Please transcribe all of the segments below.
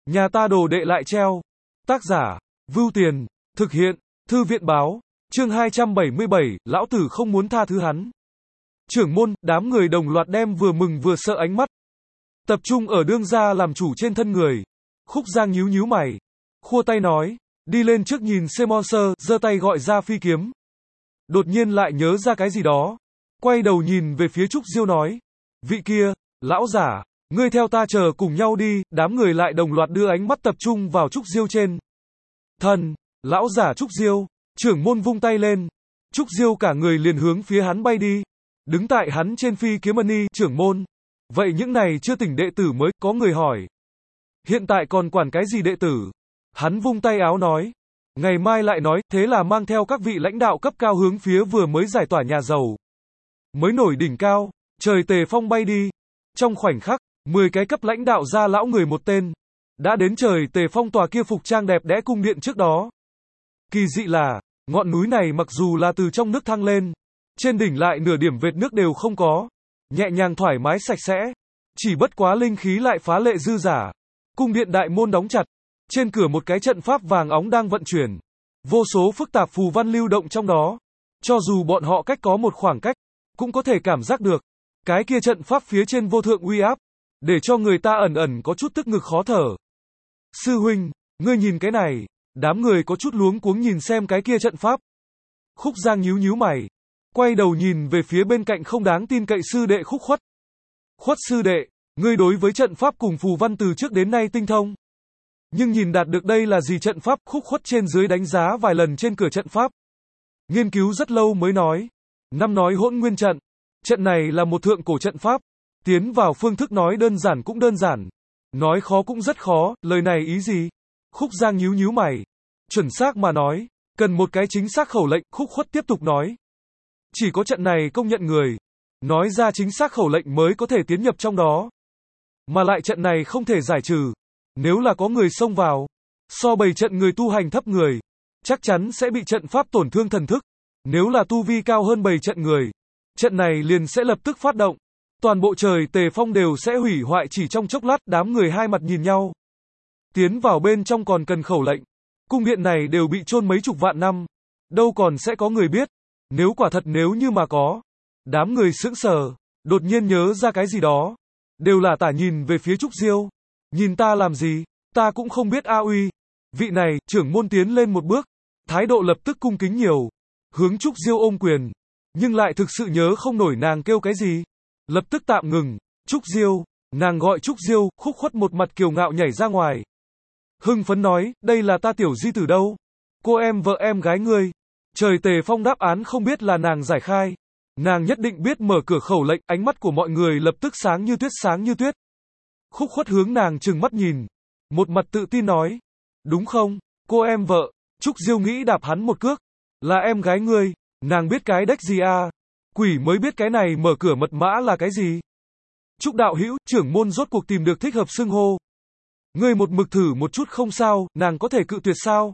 Nhà ta đồ đệ lại treo. Tác giả, Vưu Tiền, thực hiện, Thư viện báo, chương 277, lão tử không muốn tha thứ hắn. Trưởng môn, đám người đồng loạt đem vừa mừng vừa sợ ánh mắt tập trung ở đương gia làm chủ trên thân người. Khúc Giang nhíu nhíu mày, khua tay nói, đi lên trước nhìn xem sơ, giơ tay gọi ra phi kiếm. Đột nhiên lại nhớ ra cái gì đó, quay đầu nhìn về phía Trúc Diêu nói, vị kia, lão giả, ngươi theo ta chờ cùng nhau đi. Đám người lại đồng loạt đưa ánh mắt tập trung vào Trúc Diêu trên thân. Lão giả Trúc Diêu, trưởng môn vung tay lên, Trúc Diêu cả người liền hướng phía hắn bay đi, đứng tại hắn trên phi kiếm ni. Trưởng môn, vậy những này chưa tỉnh đệ tử mới, có người hỏi, hiện tại còn quản cái gì đệ tử? Hắn vung tay áo nói, ngày mai lại nói. Thế là mang theo các vị lãnh đạo cấp cao hướng phía vừa mới giải tỏa nhà giàu mới nổi đỉnh cao, trời Tề Phong bay đi. Trong khoảnh khắc, 10 cái cấp lãnh đạo ra lão người một tên, đã đến trời Tề Phong tòa kia phục trang đẹp đẽ cung điện trước đó. Kỳ dị là, ngọn núi này mặc dù là từ trong nước thăng lên, trên đỉnh lại nửa điểm vệt nước đều không có, nhẹ nhàng thoải mái sạch sẽ, chỉ bất quá linh khí lại phá lệ dư dả. Cung điện đại môn đóng chặt, trên cửa một cái trận pháp vàng óng đang vận chuyển, vô số phức tạp phù văn lưu động trong đó, cho dù bọn họ cách có một khoảng cách, cũng có thể cảm giác được, cái kia trận pháp phía trên vô thượng uy áp, để cho người ta ẩn ẩn có chút tức ngực khó thở. Sư huynh, ngươi nhìn cái này. Đám người có chút luống cuống nhìn xem cái kia trận pháp. Khúc Giang nhíu nhíu mày, quay đầu nhìn về phía bên cạnh không đáng tin cậy sư đệ Khúc Khuất. Khuất sư đệ, ngươi đối với trận pháp cùng phù văn từ trước đến nay tinh thông, nhưng nhìn đạt được đây là gì trận pháp? Khúc Khuất trên dưới đánh giá vài lần trên cửa trận pháp, nghiên cứu rất lâu mới nói, năm nói Hỗn Nguyên trận. Trận này là một thượng cổ trận pháp, tiến vào phương thức nói đơn giản cũng đơn giản, nói khó cũng rất khó. Lời này ý gì? Khúc Giang nhíu nhíu mày, chuẩn xác mà nói, cần một cái chính xác khẩu lệnh. Khúc Khuất tiếp tục nói, chỉ có trận này công nhận người, nói ra chính xác khẩu lệnh mới có thể tiến nhập trong đó, mà lại trận này không thể giải trừ. Nếu là có người xông vào, so bày trận người tu hành thấp người, chắc chắn sẽ bị trận pháp tổn thương thần thức. Nếu là tu vi cao hơn bày trận người, trận này liền sẽ lập tức phát động, toàn bộ trời Tề Phong đều sẽ hủy hoại chỉ trong chốc lát. Đám người hai mặt nhìn nhau, tiến vào bên trong còn cần khẩu lệnh, cung điện này đều bị chôn mấy chục vạn năm, đâu còn sẽ có người biết. Nếu quả thật nếu như mà có. Đám người sững sờ, đột nhiên nhớ ra cái gì đó, đều là tả nhìn về phía Trúc Diêu. Nhìn ta làm gì? Ta cũng không biết a uy. Vị này, trưởng môn tiến lên một bước, thái độ lập tức cung kính nhiều, hướng Trúc Diêu ôm quyền, nhưng lại thực sự nhớ không nổi nàng kêu cái gì, lập tức tạm ngừng. Trúc Diêu, nàng gọi Trúc Diêu. Khúc Khuất một mặt kiêu ngạo nhảy ra ngoài, hưng phấn nói, đây là ta tiểu di tử đâu, cô em vợ em gái ngươi. Trời Tề Phong đáp án không biết là nàng giải khai, nàng nhất định biết mở cửa khẩu lệnh. Ánh mắt của mọi người lập tức sáng như tuyết, sáng như tuyết. Khúc Khuất hướng nàng trừng mắt nhìn, một mặt tự tin nói, đúng không, cô em vợ? Trúc Diêu nghĩ đạp hắn một cước, là em gái ngươi, nàng biết cái đếch gì à? Quỷ mới biết cái này mở cửa mật mã là cái gì. Trúc đạo hữu, trưởng môn rốt cuộc tìm được thích hợp xưng hô. Ngươi một mực thử một chút không sao, nàng có thể cự tuyệt sao?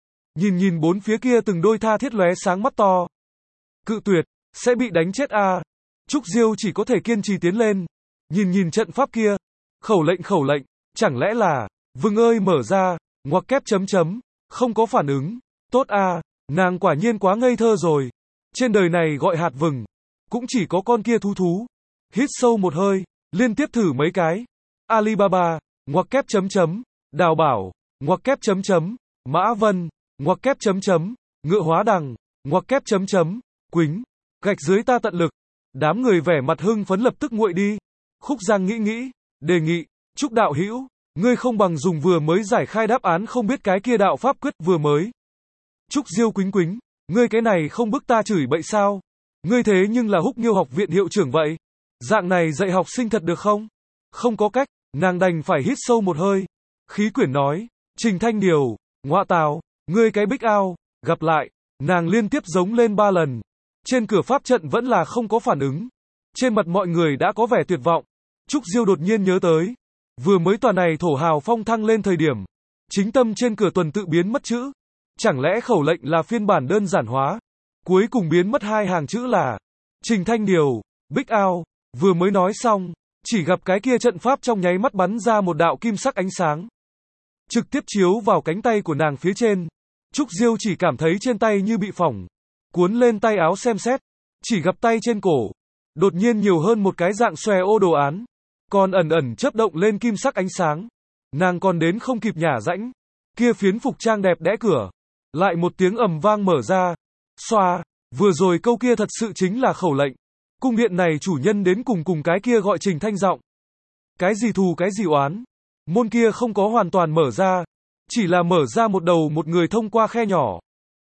Nhìn bốn phía kia từng đôi tha thiết lóe sáng mắt to. Cự tuyệt, sẽ bị đánh chết à? Trúc Diêu chỉ có thể kiên trì tiến lên, nhìn trận pháp kia. Khẩu lệnh, chẳng lẽ là, vừng ơi mở ra, ngoặc kép chấm chấm, không có phản ứng, tốt à, nàng quả nhiên quá ngây thơ rồi. Trên đời này gọi hạt vừng, cũng chỉ có con kia thú. Hít sâu một hơi, liên tiếp thử mấy cái. Alibaba, ngoặc kép chấm chấm, Đào Bảo, ngoặc kép chấm chấm, Mã Vân, ngoặc kép chấm chấm, Ngựa Hóa Đằng, ngoặc kép chấm chấm, Quýnh, gạch dưới ta tận lực. Đám người vẻ mặt hưng phấn lập tức nguội đi. Khúc Giang nghĩ, đề nghị, Trúc đạo hữu, ngươi không bằng dùng vừa mới giải khai đáp án không biết cái kia đạo pháp quyết vừa mới. Trúc Diêu quýnh, ngươi cái này không bức ta chửi bậy sao? Ngươi thế nhưng là Húc Nghiêu học viện hiệu trưởng vậy. Dạng này dạy học sinh thật được không? Không có cách, nàng đành phải hít sâu một hơi. Khí quyển nói, Trình Thanh Điều, ngọa tào, ngươi cái bích ao, gặp lại. Nàng liên tiếp giống lên 3 lần. Trên cửa pháp trận vẫn là không có phản ứng. Trên mặt mọi người đã có vẻ tuyệt vọng. Trúc Diêu đột nhiên nhớ tới, vừa mới tòa này thổ hào phong thăng lên thời điểm, chính tâm trên cửa tuần tự biến mất chữ. Chẳng lẽ khẩu lệnh là phiên bản đơn giản hóa, cuối cùng biến mất 2 hàng chữ là Trình Thanh Điều, Bích Ao. Vừa mới nói xong, chỉ gặp cái kia trận pháp trong nháy mắt bắn ra một đạo kim sắc ánh sáng. trực tiếp chiếu vào cánh tay của nàng phía trên. Trúc Diêu chỉ cảm thấy trên tay như bị phỏng, cuốn lên tay áo xem xét, chỉ gặp tay trên cổ, đột nhiên nhiều hơn một cái dạng xòe ô đồ án, còn ẩn ẩn chớp động lên kim sắc ánh sáng. Nàng còn đến không kịp nhả rãnh, kia phiến phục trang đẹp đẽ cửa, lại một tiếng ầm vang mở ra. Xoa, vừa rồi câu kia thật sự chính là khẩu lệnh. Cung điện này chủ nhân đến cùng cái kia gọi Trình Thanh giọng. Cái gì thù cái gì oán? Môn kia không có hoàn toàn mở ra, chỉ là mở ra một đầu một người thông qua khe nhỏ.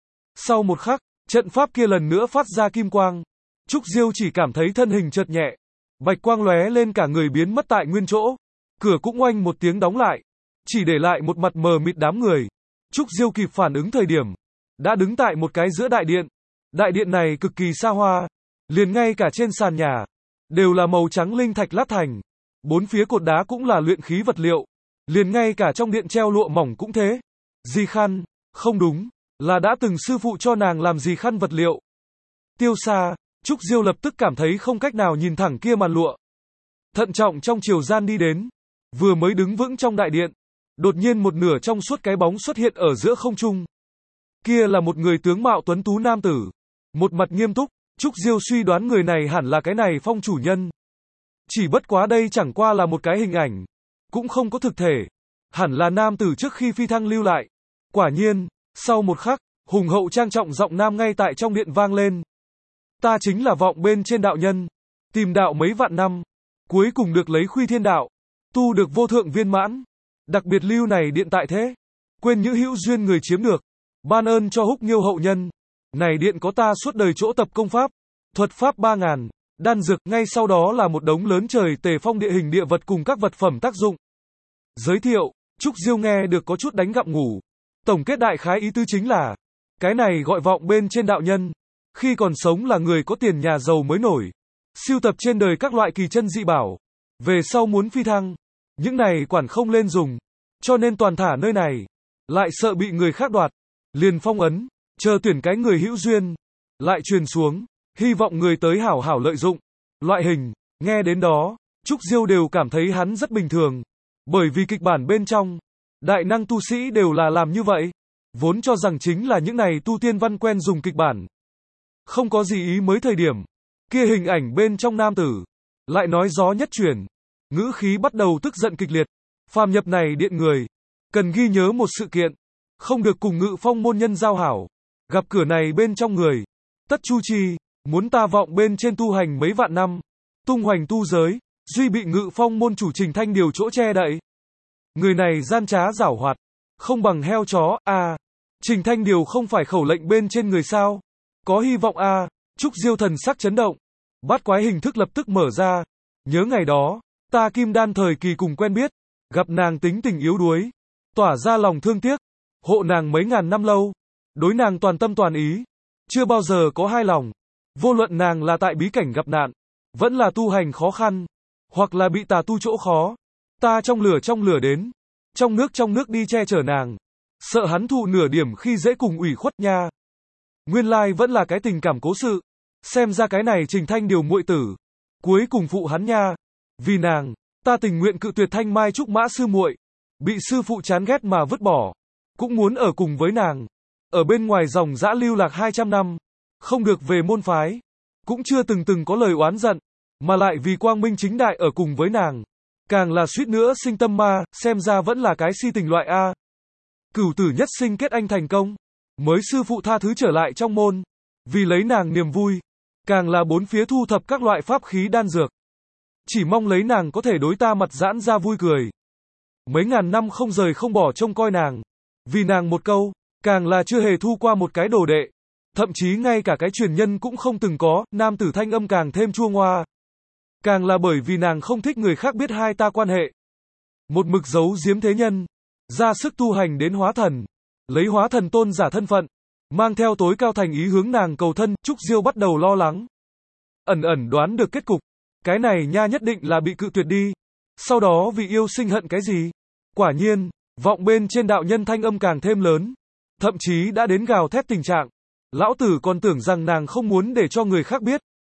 Sau một khắc, trận pháp kia lần nữa phát ra kim quang. Trúc Diêu chỉ cảm thấy thân hình chợt nhẹ, bạch quang lóe lên cả người biến mất tại nguyên chỗ. Cửa cũng oanh một tiếng đóng lại, chỉ để lại một mặt mờ mịt đám người. Trúc Diêu kịp phản ứng thời điểm, đã đứng tại một cái giữa đại điện. Đại điện này cực kỳ xa hoa, liền ngay cả trên sàn nhà đều là màu trắng linh thạch lát thành, bốn phía cột đá cũng là luyện khí vật liệu, liền ngay cả trong điện treo lụa mỏng cũng thế. Di khăn, không đúng, là đã từng sư phụ cho nàng làm gì khăn vật liệu. Tiêu xa, Trúc Diêu lập tức cảm thấy không cách nào nhìn thẳng kia màn lụa. Thận trọng trong chiều gian đi đến, vừa mới đứng vững trong đại điện, đột nhiên một nửa trong suốt cái bóng xuất hiện ở giữa không trung. Kia là một người tướng mạo tuấn tú nam tử, một mặt nghiêm túc. Trúc Diêu suy đoán người này hẳn là cái này phong chủ nhân. Chỉ bất quá đây chẳng qua là một cái hình ảnh, cũng không có thực thể. Hẳn là nam tử trước khi phi thăng lưu lại. Quả nhiên, sau một khắc, hùng hậu trang trọng giọng nam ngay tại trong điện vang lên. Ta chính là vọng bên trên đạo nhân, tìm đạo mấy vạn năm, cuối cùng được lấy Khuy Thiên đạo, tu được vô thượng viên mãn. Đặc biệt lưu này điện tại thế, quên những hữu duyên người chiếm được, ban ơn cho Húc Nghiêu hậu nhân. Này điện có ta suốt đời chỗ tập công pháp, thuật pháp 3000, đan dược, ngay sau đó là một đống lớn trời tề phong địa hình địa vật cùng các vật phẩm tác dụng. Giới thiệu, Trúc Diêu nghe được có chút đánh gặm ngủ. Tổng kết đại khái ý tứ chính là, cái này gọi vọng bên trên đạo nhân, khi còn sống là người có tiền nhà giàu mới nổi, sưu tập trên đời các loại kỳ chân dị bảo, về sau muốn phi thăng, những này quản không lên dùng, cho nên toàn thả nơi này, lại sợ bị người khác đoạt, liền phong ấn, chờ tuyển cái người hữu duyên, lại truyền xuống, hy vọng người tới hảo hảo lợi dụng. Loại hình, nghe đến đó, Trúc Diêu đều cảm thấy hắn rất bình thường, bởi vì kịch bản bên trong, đại năng tu sĩ đều là làm như vậy, vốn cho rằng chính là những này tu tiên văn quen dùng kịch bản. Không có gì ý mới thời điểm, kia hình ảnh bên trong nam tử, lại nói gió nhất chuyển, ngữ khí bắt đầu tức giận kịch liệt, phàm nhập này điện người, cần ghi nhớ một sự kiện, không được cùng Ngự Phong môn nhân giao hảo, gặp cửa này bên trong người, tất chu chi, muốn ta vọng bên trên tu hành mấy vạn năm, tung hoành tu giới, duy bị Ngự Phong môn chủ Trình Thanh điều chỗ che đậy. Người này gian trá giảo hoạt, không bằng heo chó, Trình Thanh điều không phải khẩu lệnh bên trên người sao? Có hy vọng Trúc Diêu thần sắc chấn động, bát quái hình thức lập tức mở ra, nhớ ngày đó, ta kim đan thời kỳ cùng quen biết, gặp nàng tính tình yếu đuối, tỏa ra lòng thương tiếc, hộ nàng mấy ngàn năm lâu, đối nàng toàn tâm toàn ý, chưa bao giờ có hai lòng, vô luận nàng là tại bí cảnh gặp nạn, vẫn là tu hành khó khăn, hoặc là bị tà tu chỗ khó, ta trong lửa đến, trong nước đi che chở nàng, sợ hắn thụ nửa điểm khi dễ cùng ủy khuất nha. Nguyên lai vẫn là cái tình cảm cố sự, xem ra cái này Trình Thanh điều muội tử, cuối cùng phụ hắn nha, vì nàng, ta tình nguyện cự tuyệt Thanh Mai Trúc Mã sư muội, bị sư phụ chán ghét mà vứt bỏ, cũng muốn ở cùng với nàng, ở bên ngoài dòng dã lưu lạc 200 năm, không được về môn phái, cũng chưa từng có lời oán giận, mà lại vì quang minh chính đại ở cùng với nàng, càng là suýt nữa sinh tâm ma, xem ra vẫn là cái si tình loại A. Cửu tử nhất sinh kết anh thành công, mới sư phụ tha thứ trở lại trong môn, vì lấy nàng niềm vui, càng là bốn phía thu thập các loại pháp khí đan dược, chỉ mong lấy nàng có thể đối ta mặt giãn ra vui cười. Mấy ngàn năm không rời không bỏ trông coi nàng, vì nàng một câu, càng là chưa hề thu qua một cái đồ đệ, thậm chí ngay cả cái truyền nhân cũng không từng có, nam tử thanh âm càng thêm chua ngoa. Càng là bởi vì nàng không thích người khác biết hai ta quan hệ. Một mực giấu giếm thế nhân, ra sức tu hành đến hóa thần, lấy hóa thần tôn giả thân phận, mang theo tối cao thành ý hướng nàng cầu thân, Trúc Diêu bắt đầu lo lắng. Ẩn ẩn đoán được kết cục, cái này nha nhất định là bị cự tuyệt đi. Sau đó vì yêu sinh hận cái gì? Quả nhiên, vọng bên trên đạo nhân thanh âm càng thêm lớn, thậm chí đã đến gào thét tình trạng. Lão tử còn tưởng rằng nàng không muốn để cho người khác biết,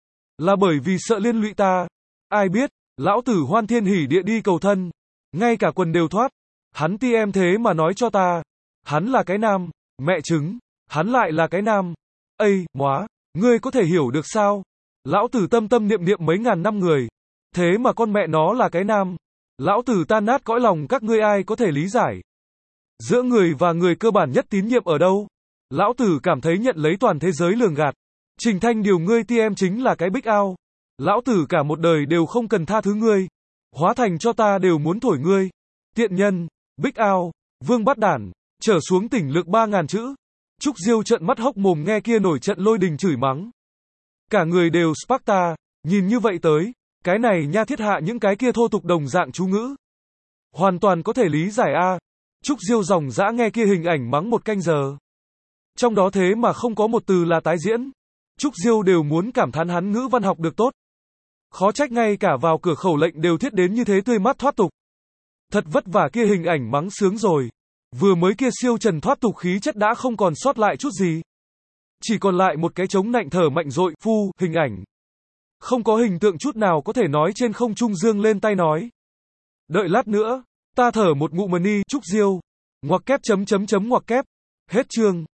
là bởi vì sợ liên lụy ta. Ai biết, lão tử hoan thiên hỉ địa đi cầu thân, ngay cả quần đều thoát, Hắn ti em thế mà nói cho ta. Hắn là cái nam. Mẹ chứng. Hắn lại là cái nam. Ây, móa. Ngươi có thể hiểu được sao? Lão tử tâm tâm niệm niệm mấy ngàn năm người. Thế mà con mẹ nó là cái nam. Lão tử tan nát cõi lòng các ngươi ai có thể lý giải. Giữa người và người cơ bản nhất tín nhiệm ở đâu? Lão tử cảm thấy nhận lấy toàn thế giới lường gạt. Trình Thanh Điều ngươi ti em chính là cái big out. Lão tử cả một đời đều không cần tha thứ ngươi. Hóa thành cho ta đều muốn thổi ngươi. Tiện nhân, big out, vương bắt đản, trở xuống tỉnh lược 3.000 chữ. Trúc Diêu trợn mắt hốc mồm nghe kia nổi trận lôi đình chửi mắng. Cả người đều Sparta, nhìn như vậy tới, cái này nha thiết hạ những cái kia thô tục đồng dạng chú ngữ. Hoàn toàn có thể lý giải a. Trúc Diêu dòng dã nghe kia hình ảnh mắng 1 canh giờ. Trong đó thế mà không có một từ là tái diễn. Trúc Diêu đều muốn cảm thán hắn ngữ văn học được tốt. Khó trách ngay cả vào cửa khẩu lệnh đều thiết đến như thế tươi mát thoát tục. Thật vất vả kia hình ảnh mắng sướng rồi. Vừa mới kia siêu trần thoát tục khí chất đã không còn sót lại chút gì. Chỉ còn lại một cái chống nạnh thở mạnh dội, phu, hình ảnh. Không có hình tượng chút nào có thể nói trên không trung dương lên tay nói. Đợi lát nữa, ta thở một ngụm mani, Trúc Diêu. Ngoặc kép chấm chấm chấm ngoặc kép. Hết chương.